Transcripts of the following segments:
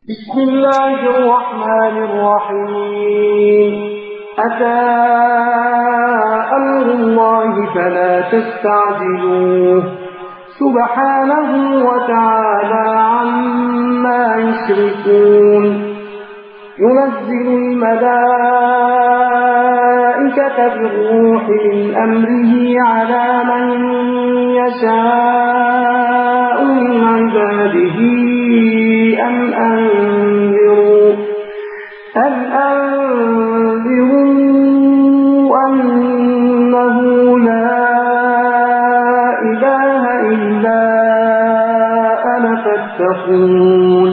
بسم الله الرحمن الرحيم. أتى أمر الله فلا تستعجلوه سبحانه وتعالى عما يشركون. ينزل الملائكة بالروح من أمره على من يشاء من عباده أن أنذروا أنه لا إله إلا أنا فاتقون.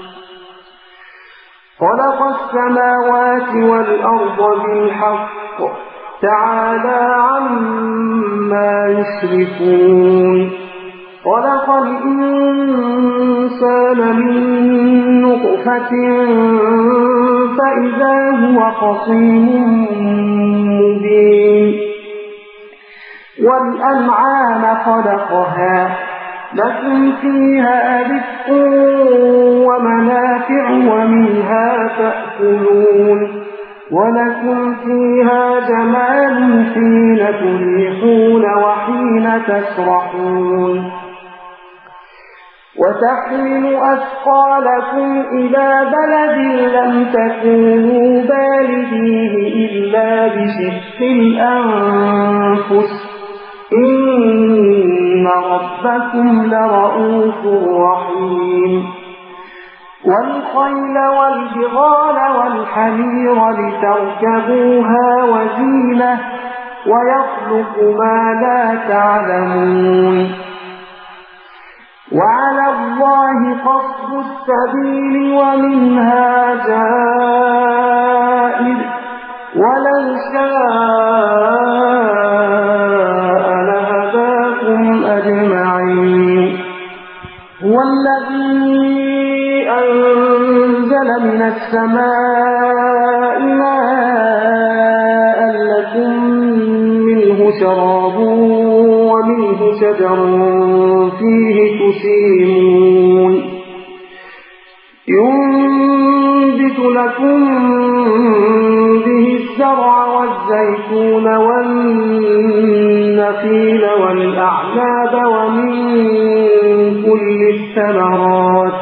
خلق السماوات والأرض بالحق تعالى عما يشركون. خلق الإنسان من نطفة فإذا هو خصيم مبين. والأنعام خلقها لكم فيها رزق ومنافع ومنها تأكلون. ولكم فيها جمال حين تريحون وحين تسرحون. وتحمل أثقالكم إلى بلد لم تكونوا بالغيه إلا بشق الأنفس إن ربكم لرؤوف رحيم. والخيل والبغال والحمير لتركبوها وزينة ويخلق ما لا تعلمون. وعلى الله قصد السبيل ومنها جائر ولو شاء لهداكم أجمعين. هو الذي أنزل من السماء ماء لكم منه شراب ومنه شجر فيه تسيمون. ينبت لكم به الزرع والزيتون والنخيل والأعناب ومن كل الثمرات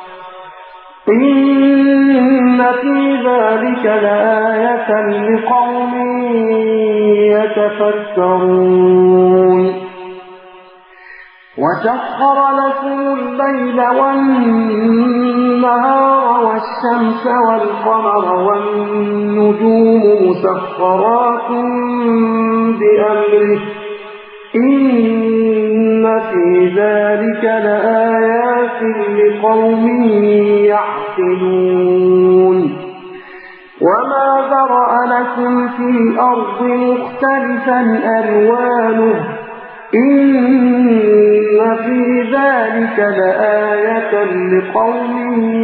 إن في ذلك لآية لقوم يتفكرون. وسخر لكم الليل والنهار والشمس والقمر والنجوم مسخرات بأمره إن في ذلك لآيات لقوم يعقلون. وما ذرأ لكم في الأرض مختلفا ألوانه إن في ذلك لآية لقوم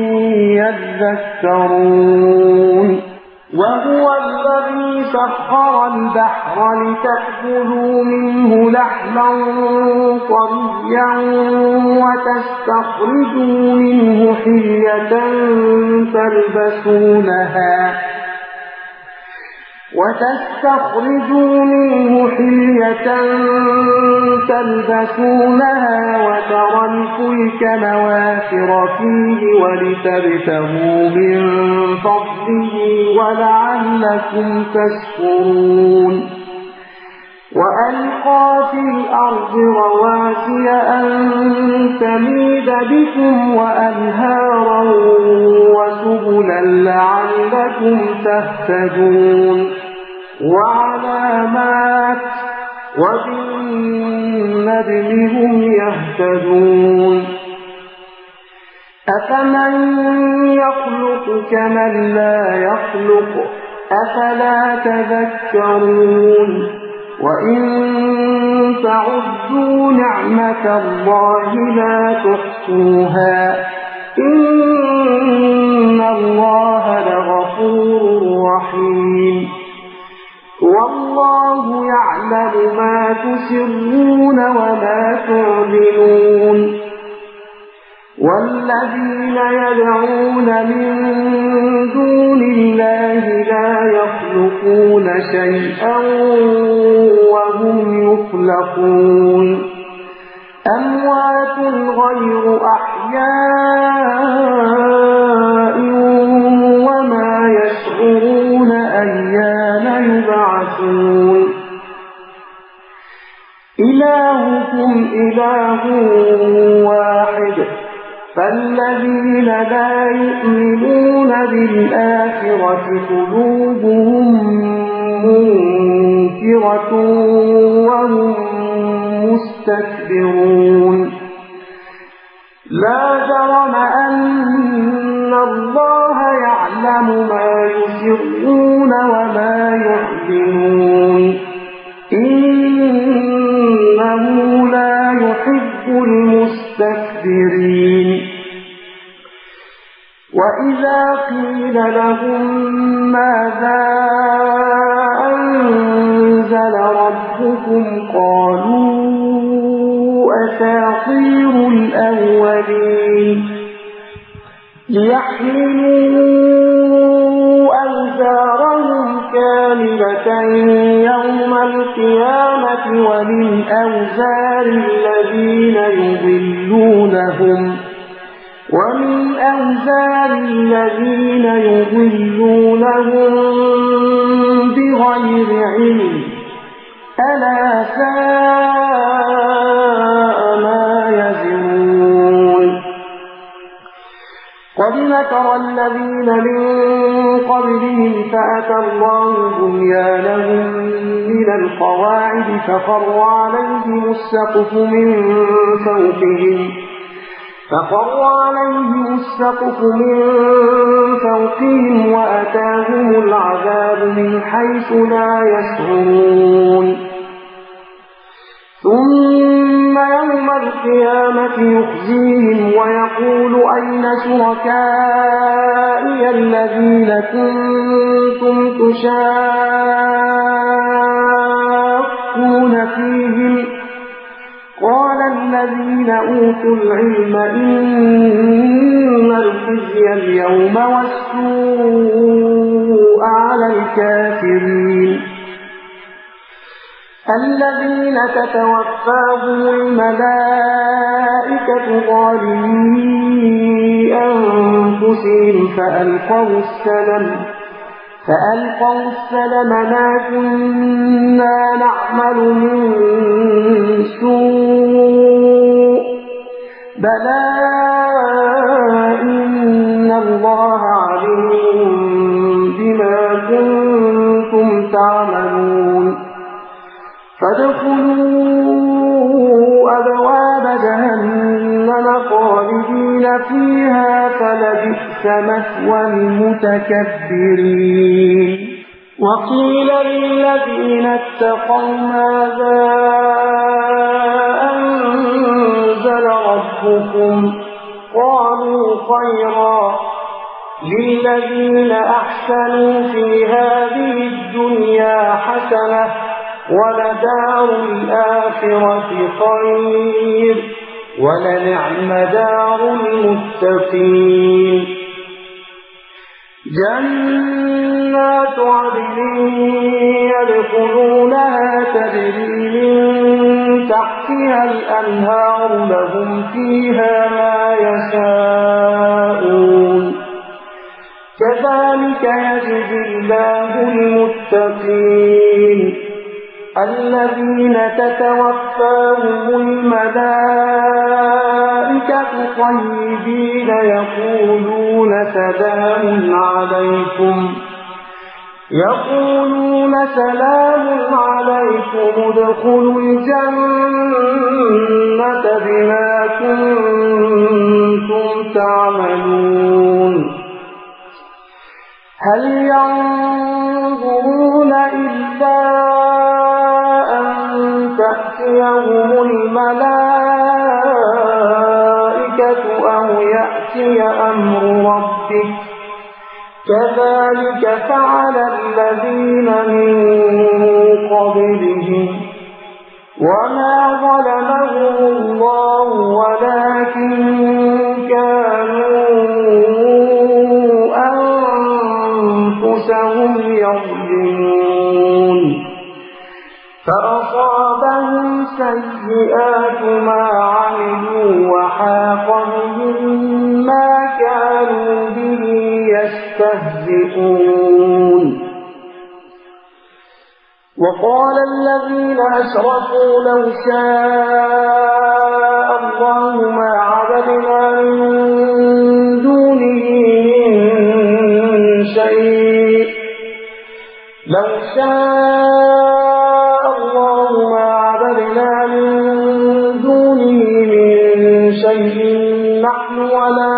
يذكرون. وهو الذي سخر البحر لتأكلوا منه لحما طريا وتستخرجوا منه حلية تلبسونها وترى الفلك مواخر فيه ولتبتغوا من فضله ولعلكم تشكرون. وألقى في الأرض رواسي أن تميد بكم وأنهارا وسبلا لعلكم تهتدون. وعلامات وبالنجم هم يهتدون. أفمن يخلق كمن لا يخلق أفلا تذكرون. وإن تعدوا نعمة الله لا تحصوها إن الله لغفور رحيم. والله يعلم ما تسرون وما تعلنون. والذين يدعون من دون الله لا يخلقون شيئا وهم يخلقون أموات غير أحياء وما يشعرون أيان يبعثون إلهكم إله واحد فالذين لا يؤمنون بالآخرة قلوبهم منكرة وهم مستكبرون لا جرم أن الله يعلم ما يسرون وما يعلنون إنه لا يحب المستكبرين وإذا قيل لهم ماذا أنزل ربكم قالوا أساطير الأولين ليحملوا أوزارهم كاملة يوم القيامة ومن أوزار الذين يضلونهم بغير علم ألا ساء ما يزرون قد مكر الذين من قبلهم فأتى الله بنيانهم من القواعد فخر عليهم السقف من فوقهم وأتاهم العذاب من حيث لا يشعرون ثم يوم القيامة يخزيهم ويقول أين شركائي الذين كنتم تشاقون فيهم قال الذين أوتوا العلم إن الخزي اليوم والسوء على الكافرين الذين تتوفاهم الملائكة ظالمي أنفسهم فألقوا السلم ما كنا نعمل من سوء بلى إن الله عليم بما كنتم تعملون فادخلوا أبواب جهنم خالدين فيها فلبئس مثوى المتكبرين وقيل للذين اتقوا ماذا أنزل ربكم قالوا خيرا للذين أحسنوا في هذه الدنيا حسنة ولدار الآخرة خير ولنعم دار المتقين جنات عدن يدخلونها تجري من تحتها الأنهار لهم فيها ما يشاءون كذلك يجزي الله المتقين الذين تتوفاهم الملائكة طيبين يقولون سلام عليكم ادخلوا الجنة بما كنتم تعملون هل ينظرون إلا تأتيهم الملائكة أو يأتي أمر ربك كذلك فعل الذين من قبلهم وما ظلمهم الله ولكن كانوا يستهزئون وقال الذين أشركوا لو شاء الله ما عبدنا من دونه من شيء لو شاء الله ما عبدنا من دونه من شيء نحن ولا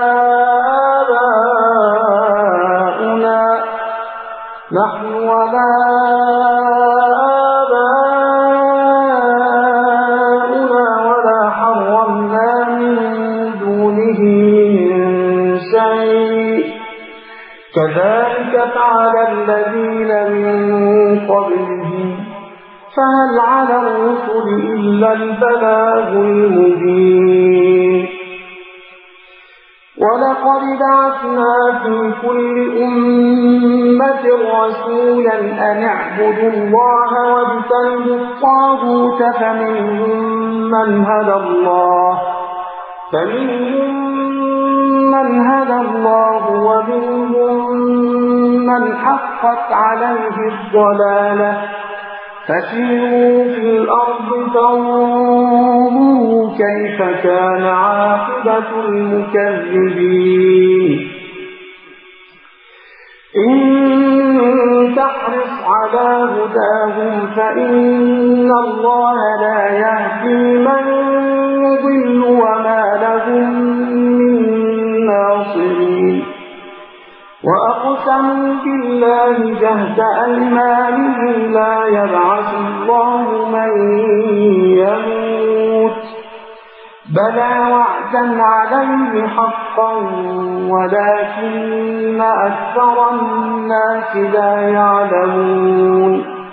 آباؤنا ولا حرمنا من دونه من شيء كذلك فعل الذين من قبلهم فهل على الرسل إلا البلاغ المبين ولقد بعثنا في كل أمة رسولا أن اعبدوا الله واجتنبوا الطاغوت فمنهم من هدى الله ومنهم من حقت عليه الضلالة فسيروا في الأرض فانظروا كيف كان عاقبة المكذبين إن تحرص على هداهم فإن الله لا يهدي من يضل وما لهم من ناصرين وأقسموا بالله جهد أيمانهم لا يبعث الله من يموت بلى وعدا عليه حقا ولكن أكثر الناس لا يعلمون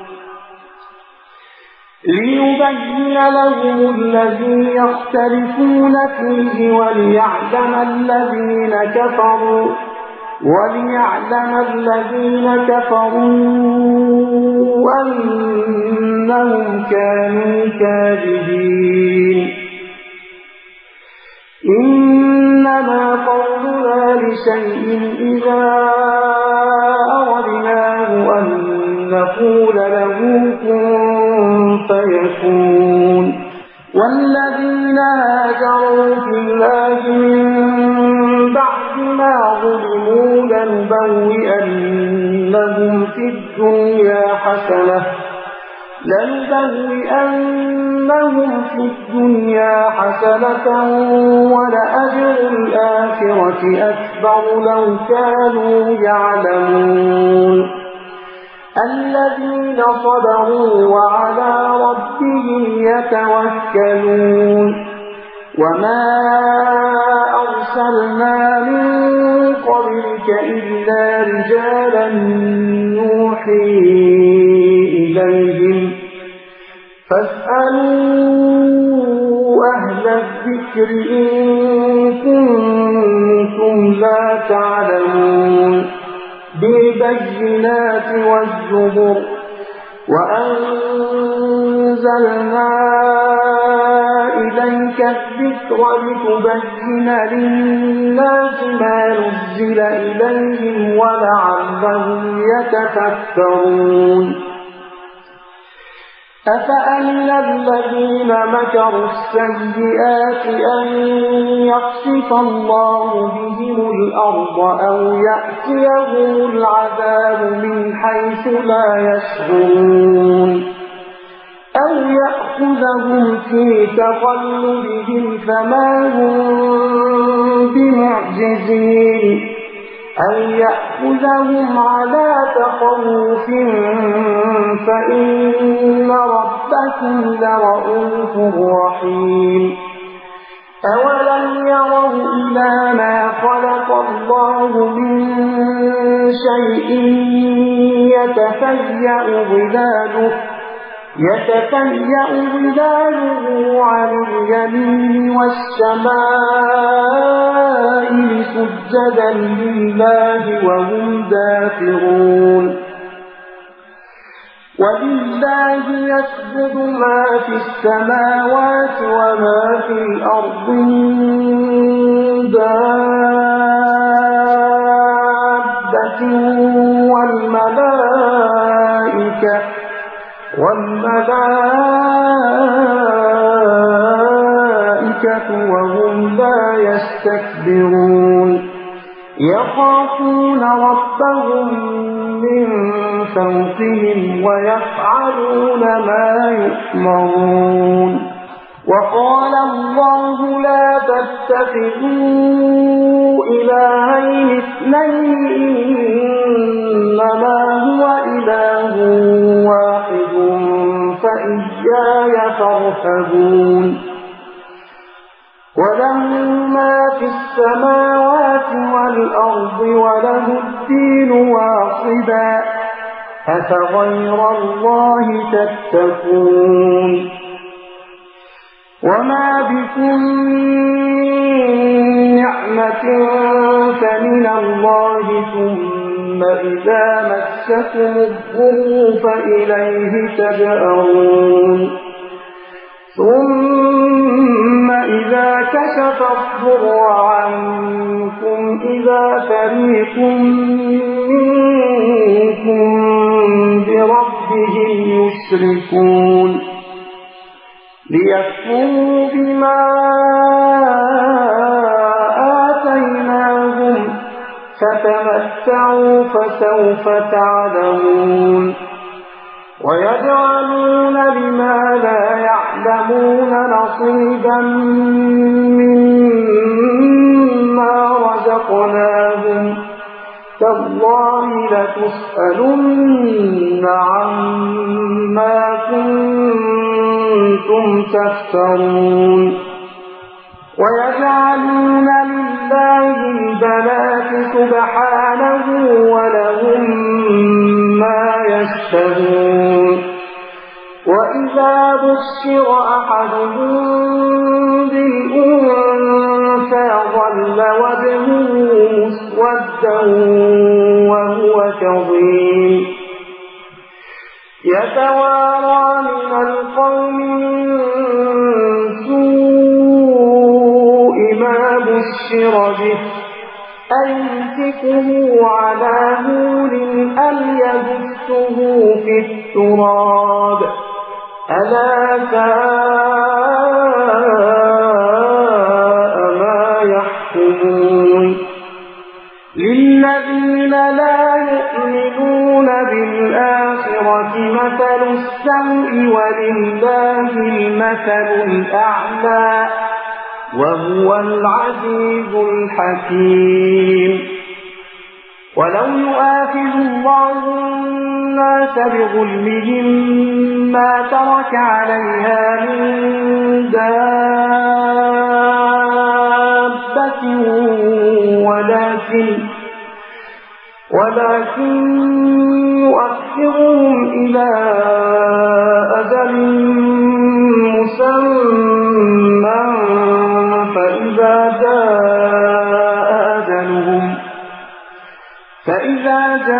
ليبين لهم الذي يختلفون فيه وليعلم الذين كفروا أنهم كانوا كاذبين إنما قولنا لشيء إذا أردناه أن نقول له كن فيكون والذين هاجروا في الله من بعد ما ظلموا لنبوئنهم في الدنيا حسنة ولأجر الآخرة أكبر لو كانوا يعلمون الذين صبروا وعلى ربهم يتوكلون وما أرسلنا من قبلك إلا رجالا نوحي إليهم فاسألوا أهل الذكر إن كنتم لا تعلمون بالبينات والزبر وأنزلنا إليك الذكر لتبين للناس ما نزل إليهم ولعلهم يتفكرون أفأمن الذين مكروا السيئات أن يخسف الله بهم الأرض أو يأتيهم العذاب من حيث لا يشعرون أو يأخذهم في تقلبهم فما هم بمعجزين أن يأخذهم على تخوف فإن ربكم لرؤوف رحيم أولم يروا إلى ما خلق الله من شيء يتفيأ ظلاله عن اليمين والشمائل سجدا لله وهم داخرون ولله يسجد ما في السماوات وما في الأرض من دابة والملائكة وهم لا يستكبرون يخافون ربهم من فوقهم ويفعلون ما يؤمرون وقال الله لا تتخذوا إلهين اثنين إنما هو إله واحد فإياي فارهبون وله ما في السماوات والأرض وله الدين واصبا أفغير الله تتقون وما بكم من نعمة فمن الله ثم إذا مسكم الضر فإليه تجأرون ثم إذا كشف الضر عنكم إذا فريق منكم بربهم يشركون ليكفروا بما آتيناهم فتمتعوا فسوف تعلمون ويجعلون لما لا يعلمون نصيبا مما رزقناهم تالله لتسألن عما كنتم تفترون ويجعلون لله البنات سبحانه ولهم ما يشتهون وإذا بشر أحدهم بالأنثى ظل وجهه مسودا وهو كظيم يتوارى من القوم من سوء ما بشر به أيمسكه على هون أم يدسه في التراب ألا ساء ما يحكمون للذين لا يؤمنون بالآخرة مثل السوء ولله المثل الأعلى وهو العزيز الحكيم ولو يؤاخذ الله الناس بظلمهم ما ترك عليها من دابة ولكن يؤخرهم إلى أجل مسمى فإذا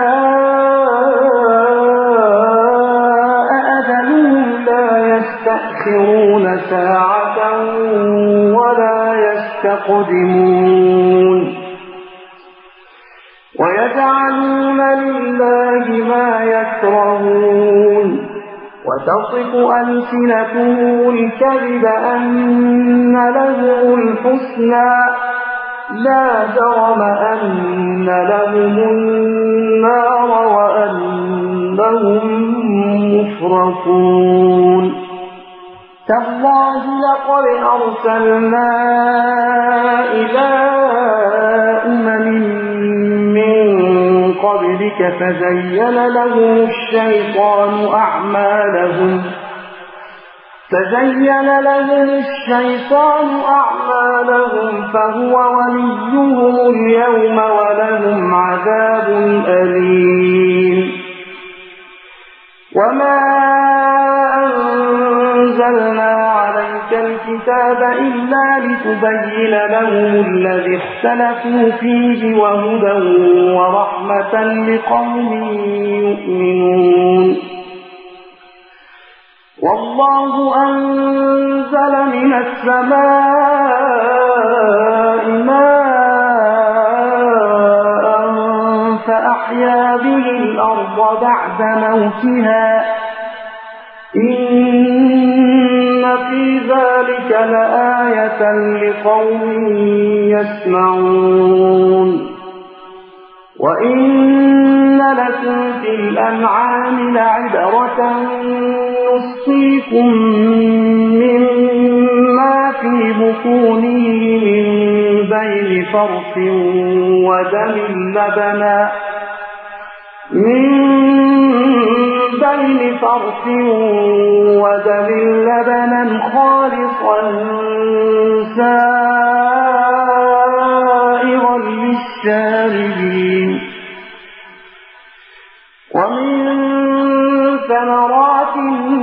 جاء أجلهم لا يستأخرون ساعة ولا يستقدمون ويجعلون لله ما يكرهون وتصف ألسنتهم الكذب أن لهم الحسنى لا جرم أن لهم النار وأنهم مفرطون تالله لقد أرسلنا إلى أمم من قبلك فزين لهم الشيطان أعمالهم فهو وليهم اليوم ولهم عذاب أليم وما أنزلنا عليك الكتاب إلا لتبين لهم الذي اختلفوا فيه وهدى ورحمة لقوم يؤمنون والله أنزل من السماء ماء فأحيا به الأرض بعد موتها إن في ذلك لآية لقوم يسمعون وإن لكم في الأنعام لعبرة نسقيكم مما في بطونه من بين فرث ودم لبنا خالصا سائغا للشاربين ومن ثمرات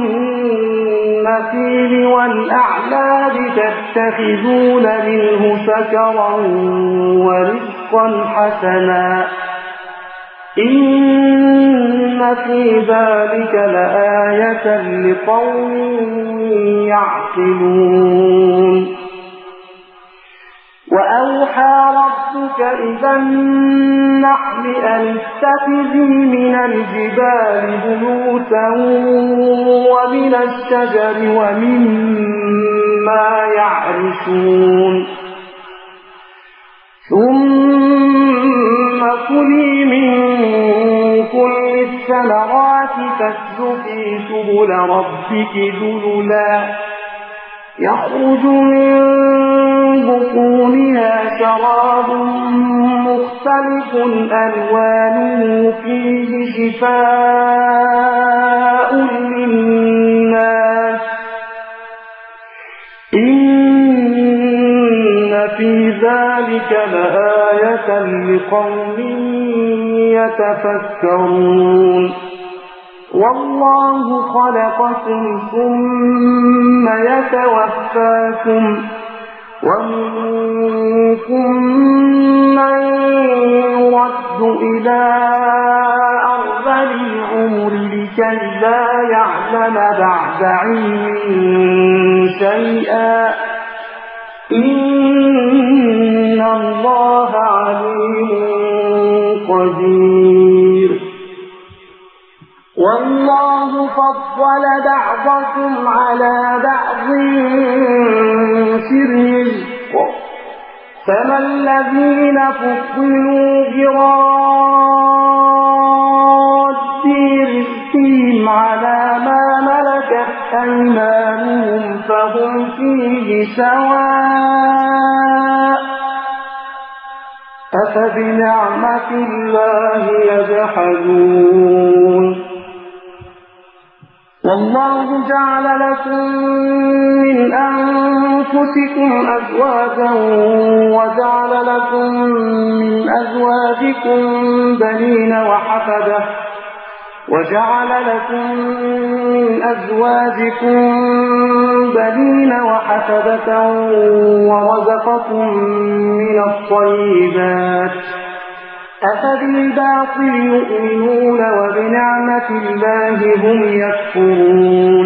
النخيل والأعناب تتخذون منه سكرا ورزقا حسنا إن في ذلك لآية لقوم يعقلون وأوحى ربك إلى النحل أن اتخذي من الجبال بيوتا ومن الشجر ومما يعرشون ثم كلي من كل الثمرات فاسلكي سبل ربك ذللا يخرج من بطونها شراب مختلف ألوانه فيه شفاء للناس إن في ذلك لآية لقوم يتفكرون والله خلقكم ثم يتوفاكم ومنكم من يرد إلى أرذل العمر لكي لا يعلم بعد علم شيئا إن الله عليم قدير والله فضل بعضكم على بعض في الرزق فما الذين فضلوا براد رزقهم على ما ملكت أيمانهم فهم فيه سواء أفبنعمة الله يجحدون والله جعل لكم من أنفسكم أزواجا وجعل لكم من أزواجكم بنين وحفدة وجعل لكم من أزواجكم بنين وحفدة ورزقكم من الطيبات أفبالباطل يؤمنون وبنعمة الله هم يكفرون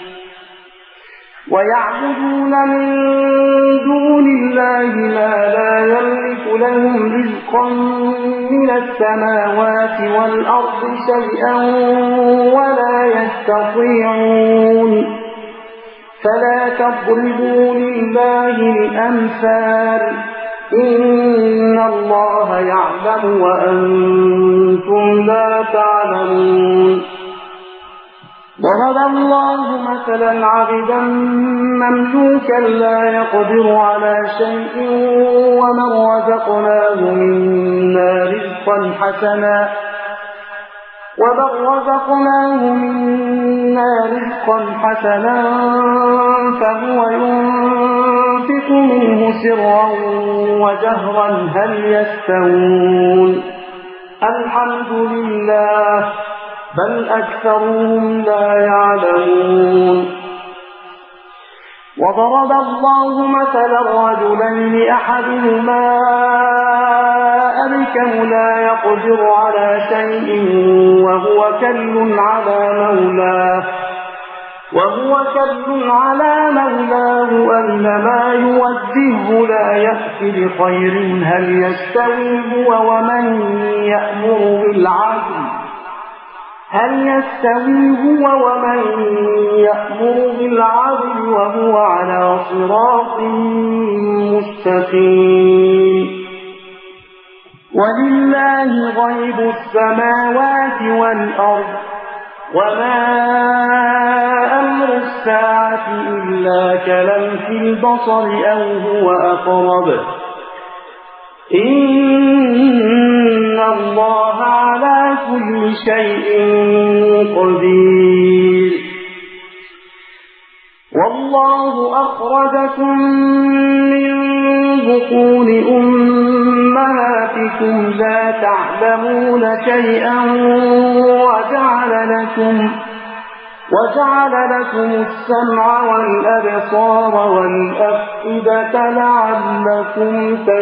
ويعبدون من دون الله ما لا يملك لهم رزقا من السماوات والأرض شيئا ولا يستطيعون فلا تضربوا لله الأمثال إن الله يعلم وأنتم لا تعلمون ضرب الله مثلا عبدا مملوكا لا يقدر على شيء ومن رزقناه منا رزقا حسنا فهو ينفق منه سرا وجهرا هل يستوون الحمد لله بل أكثرهم لا يعلمون وضرب الله مثلا رجلين أحدهما أبكم لا يقدر على شيء وهو كل على مولاه أينما يوجهه لا يأتي بخير هل يستوي هو ومن يأمر هل يستوي هو ومن يأمر بالعدل وهو على صراط مستقيم ولله غيب السماوات والأرض وما أمر الساعة إلا كلمح البصر أو هو أقرب إن الله على كل شيء قدير والله أخرجكم من بطون أمهاتكم لا تعلمون شيئا وجعل لكم السمع والأبصار والأفئدة لعلكم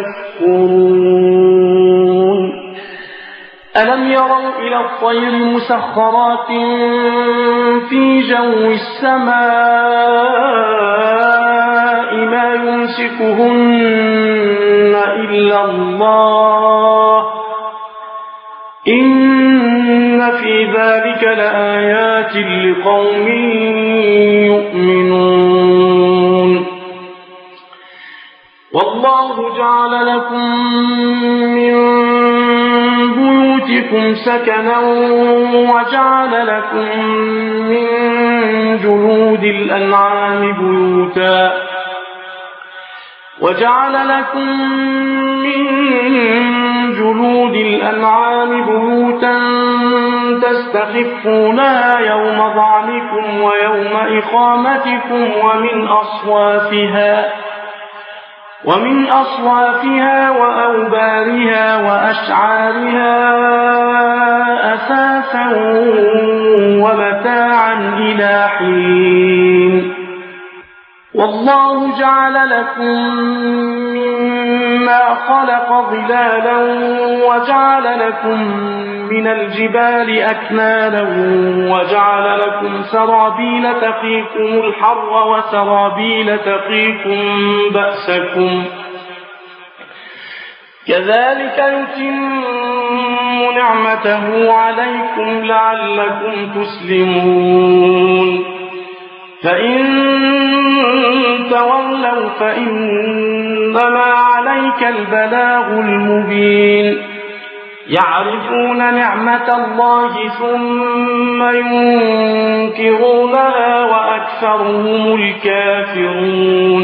تشكرون ألم يروا إلى الطير مسخرات في جو السماء ما يمسكهن إلا الله إن في ذلك لآيات لقوم يؤمنون والله جعل لكم من بيوتكم سكنا وجعل لكم من جلود الأنعام بيوتا تستخفونها يوم ظعنكم ويوم إقامتكم ومن أصوافها وأوبارها وأشعارها أثاثا ومتاعا إلى حين والله جعل لكم مما خلق ظلالا وجعل لكم من الجبال أكنانا وجعل لكم سرابيل تقيكم الحر وسرابيل تقيكم بأسكم كذلك يتم نعمته عليكم لعلكم تسلمون فإن تولوا فإنما عليك البلاغ المبين يعرفون نعمة الله ثم ينكرونها وأكثرهم الكافرون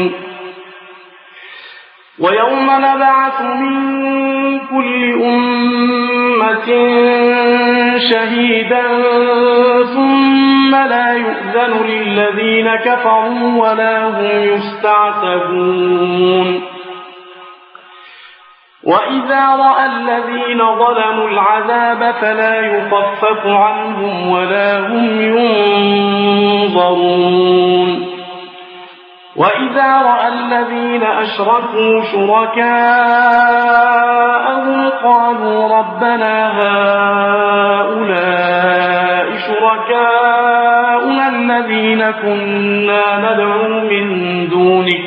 ويوم نبعث من كل أمة شهيدا ثم لا يؤذن للذين كفروا ولا هم يستعتبون وإذا رأى الذين ظلموا العذاب فلا يخفف عنهم ولا هم ينظرون وإذا رأى الذين أشركوا شركاءهم قالوا ربنا هؤلاء شركاؤنا الذين كنا ندعو من دونك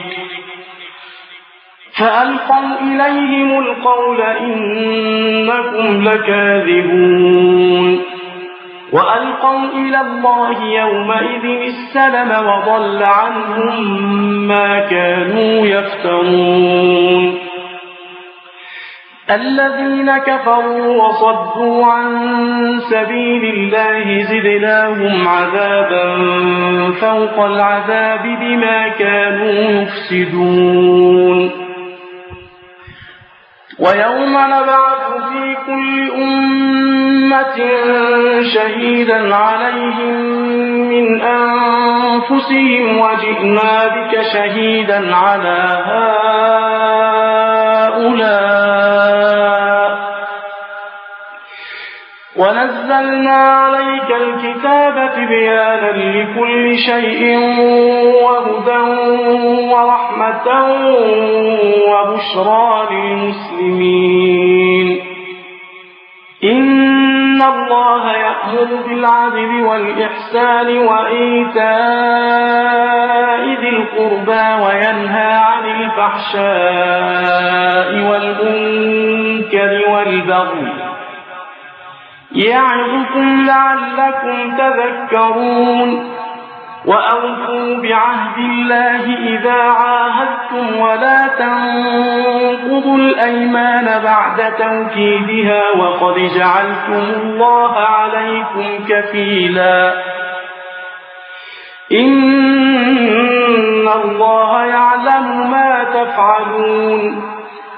فألقوا إليهم القول إنكم لكاذبون وألقوا إلى الله يومئذ السلم وضل عنهم ما كانوا يفترون الذين كفروا وصدوا عن سبيل الله زدناهم عذابا فوق العذاب بما كانوا يفسدون ويوم نبعث في كل أمة شهيدا عليهم من أنفسهم وجئنا بك شهيدا على هؤلاء ونزلنا عليك الكتاب بيانا لكل شيء وهدى ورحمة وبشرى للمسلمين إن الله يأمر بالعدل والإحسان وإيتاء ذي القربى وينهى عن الفحشاء والمنكر والبغي يعظكم لعلكم تذكرون وأوفوا بعهد الله إذا عاهدتم ولا تنقضوا الأيمان بعد توكيدها وقد جعلتم الله عليكم كفيلا إن الله يعلم ما تفعلون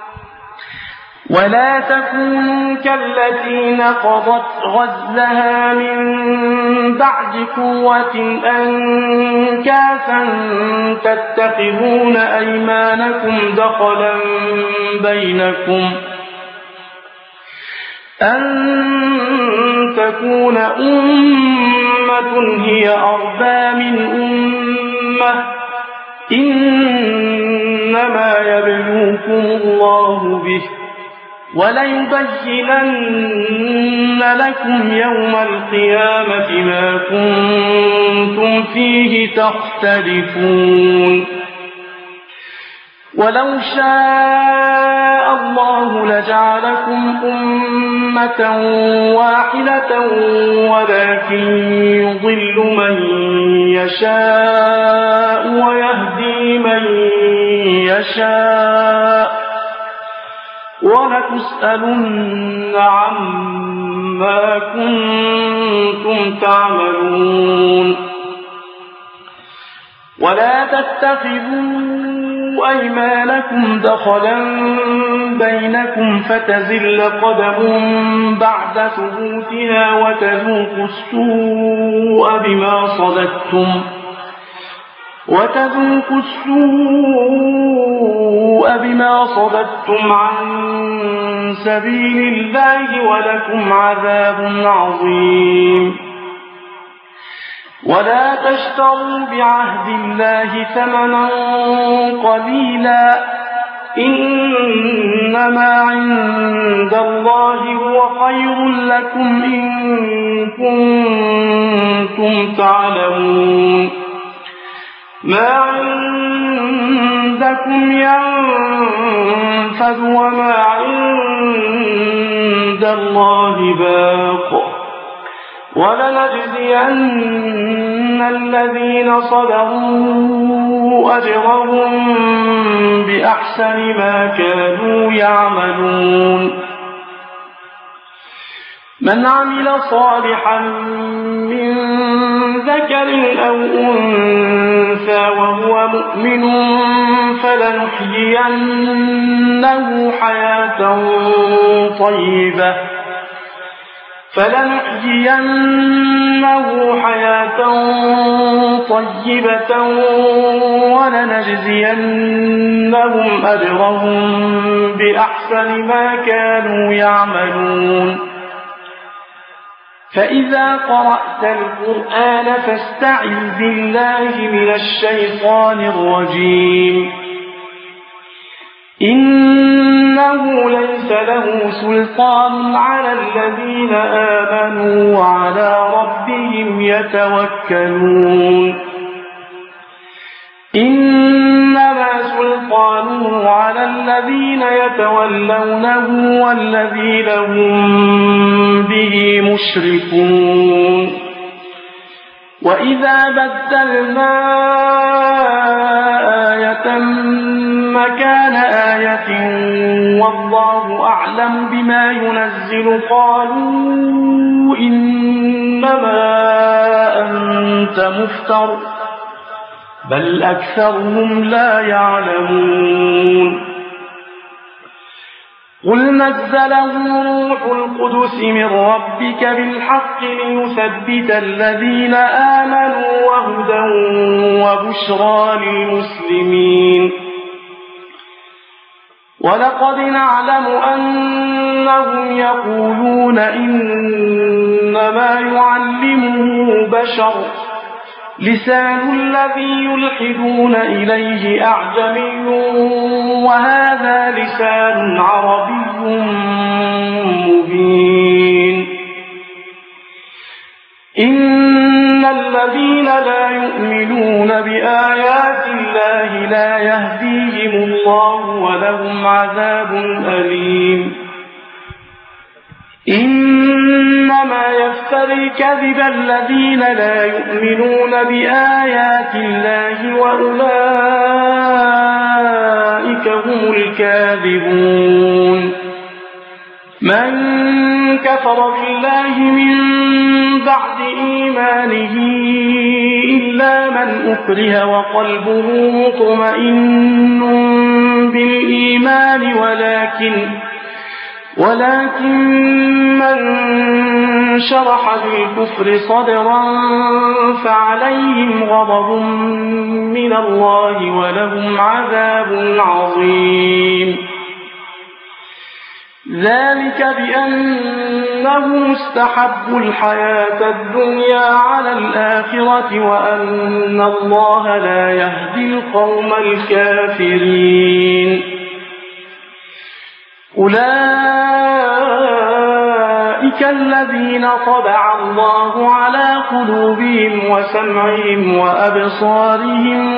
ولا تكونوا كالتي نقضت غزلها من بعد قوة أنكاثا تتخذون أيمانكم دخلا بينكم أن تكون أمة هي أربى من أمة إنما يبلوكم الله به وليبينن لكم يوم القيامة ما كنتم فيه تختلفون ولو شاء الله لجعلكم أمة واحدة ولكن يضل من يشاء ويهدي من يشاء ولتسألن عما كنتم تعملون ولا تتخذوا أيمانكم دخلا بينكم فتزل قدم بعد ثبوتها وتذوقوا السوء بما صددتم عن سبيل الله ولكم عذاب عظيم ولا تشتروا بعهد الله ثمنا قليلا إنما عند الله هو خير لكم إن كنتم تعلمون ما عندكم ينفد وما عند الله باق ولنجزين الذين صبروا أجرهم بأحسن ما كانوا يعملون من عمل صالحا من ذكر أو أنثى وهو مؤمن فلنحيينه حياة طيبة ولنجزينهم أجرهم بأحسن ما كانوا يعملون فإذا قرأت القرآن فاستعذ بالله من الشيطان الرجيم إنه ليس له سلطان على الذين آمنوا وعلى ربهم يتوكلون إنما سلطانه على الذين يتولونه والذين هم به مشركون وإذا بدلنا آية مكان آية والله أعلم بما ينزل قالوا إنما أنت مفتر بل أكثرهم لا يعلمون قل نزله روح القدس من ربك بالحق ليثبت الذين آمنوا وهدى وبشرى للمسلمين ولقد نعلم أنهم يقولون إنما يعلمه بشر لسان الذي يلحدون إليه أعجمي وهذا لسان عربي مبين إن الذين لا يؤمنون بآيات الله لا يهديهم الله ولهم عذاب أليم إن إنما يفتري الكذب الذين لا يؤمنون بآيات الله وأولئك هم الكاذبون من كفر بالله من بعد إيمانه إلا من أكره وقلبه مطمئن بالإيمان ولكن من شرح بالكفر صدرا فعليهم غضب من الله ولهم عذاب عظيم ذلك بأنهم استحبوا الحياة الدنيا على الآخرة وأن الله لا يهدي القوم الكافرين أولئك الذين طبع الله على قلوبهم وسمعهم وأبصارهم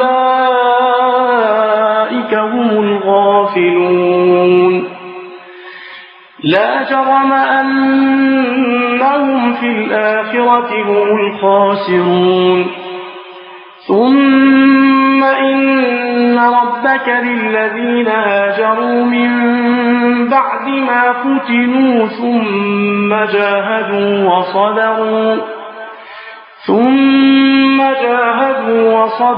وأولئك هم الغافلون لا جرم أنهم في الآخرة هم الخاسرون ثم إن ربك للذين هاجروا من بعد ما فتنوا ثم جاهدوا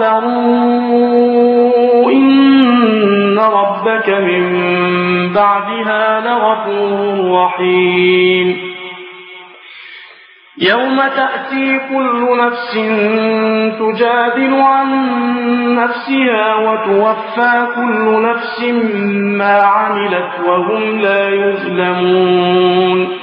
وصبروا إن ربك من بعدها لغفور رحيم يوم تأتي كل نفس تجادل عن نفسها وتوفى كل نفس ما عملت وهم لا يظلمون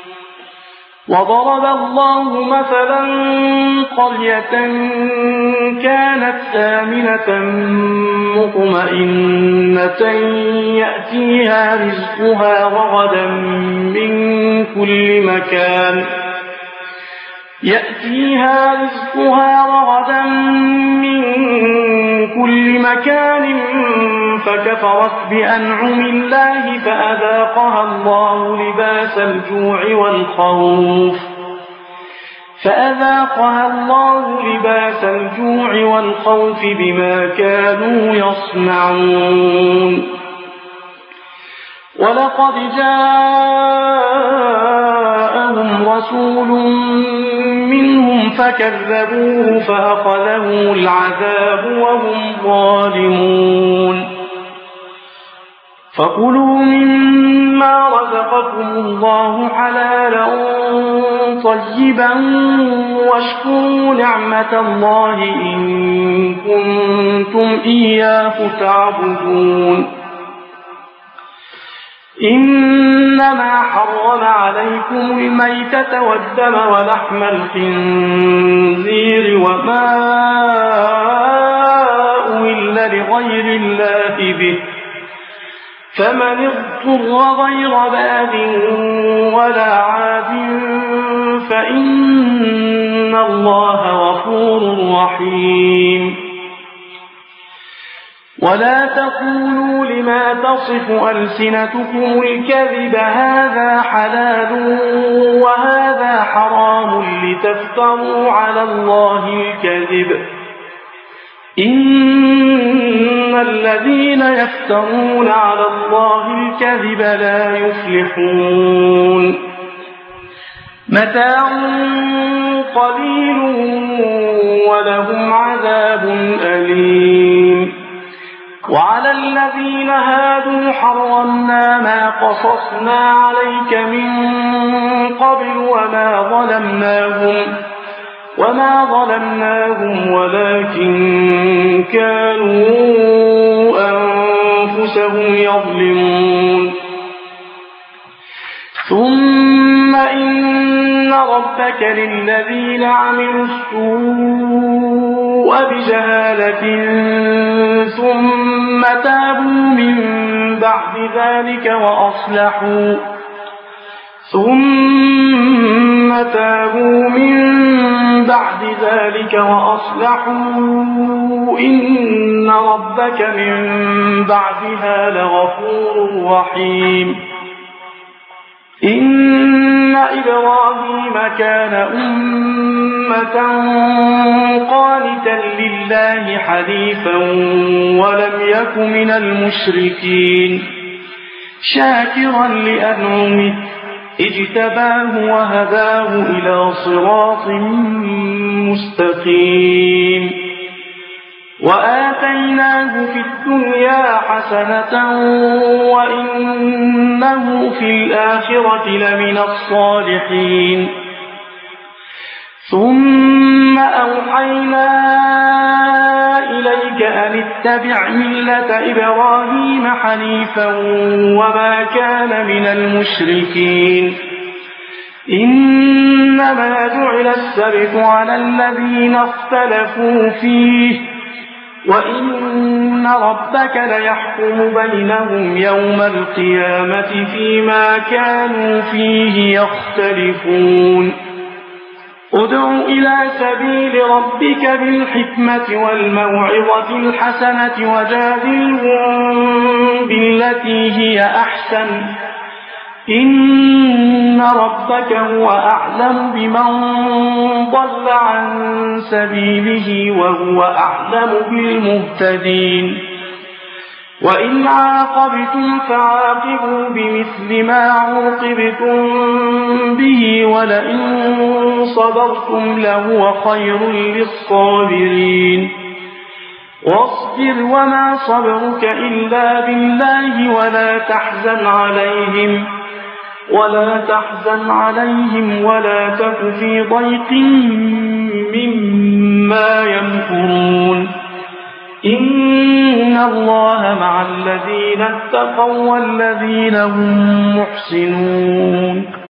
وضرب الله مثلا قرية كانت آمنة مطمئنة يأتيها رزقها رغدا من كل مكان فكفرت بأنعم الله فأذاقها الله لباس الجوع والخوف بما كانوا يصنعون ولقد جاءهم رسول منهم فكذبوه فأخذهم العذاب وهم ظالمون فكلوا مما رزقكم الله حلالا طيبا واشكروا نعمة الله إن كنتم إياه تعبدون إنما حرم عليكم الميتة والدم ولحم الخنزير وما أهل لغير الله به فمن اضطر غير باغ ولا عاد فإن الله غفور رحيم ولا تقولوا لما تصف ألسنتكم الكذب هذا حلال وهذا حرام لتفتروا على الله الكذب إن الذين يفترون على الله الكذب لا يفلحون متاع قليل ولهم عذاب أليم وعلى الذين هادوا حرمنا ما قصصنا عليك من قبل وما ظلمناهم ولكن كانوا أنفسهم يظلمون ثم إن ربك للذين عملوا السوء بجهالة ثم تابوا من بعد ذلك وأصلحوا إن ربك من بعدها لغفور رحيم إن إبراهيم كان أمة قانتا لله حنيفا ولم يك من المشركين شاكرا لأنعمه اجتباه وهداه إلى صراط مستقيم وآتيناه في الدنيا حسنة وإنه في الآخرة لمن الصالحين ثم أوحينا إليك أن اتبع ملة إبراهيم حنيفا وما كان من المشركين إنما جعل السبت على الذين اختلفوا فيه وإن ربك ليحكم بينهم يوم القيامة فيما كانوا فيه يختلفون ادع إلى سبيل ربك بالحكمة والموعظة الحسنة وجادلهم بالتي هي أحسن إن ربك هو أعلم بمن ضل عن سبيله وهو أعلم بالمهتدين وإن عاقبتم فعاقبوا بمثل ما عوقبتم به ولئن صبرتم لهو خير للصابرين واصبر وما صبرك إلا بالله ولا تحزن عليهم ولا تك في ضيق مما يمكرون إن الله مع الذين اتقوا والذين هم محسنون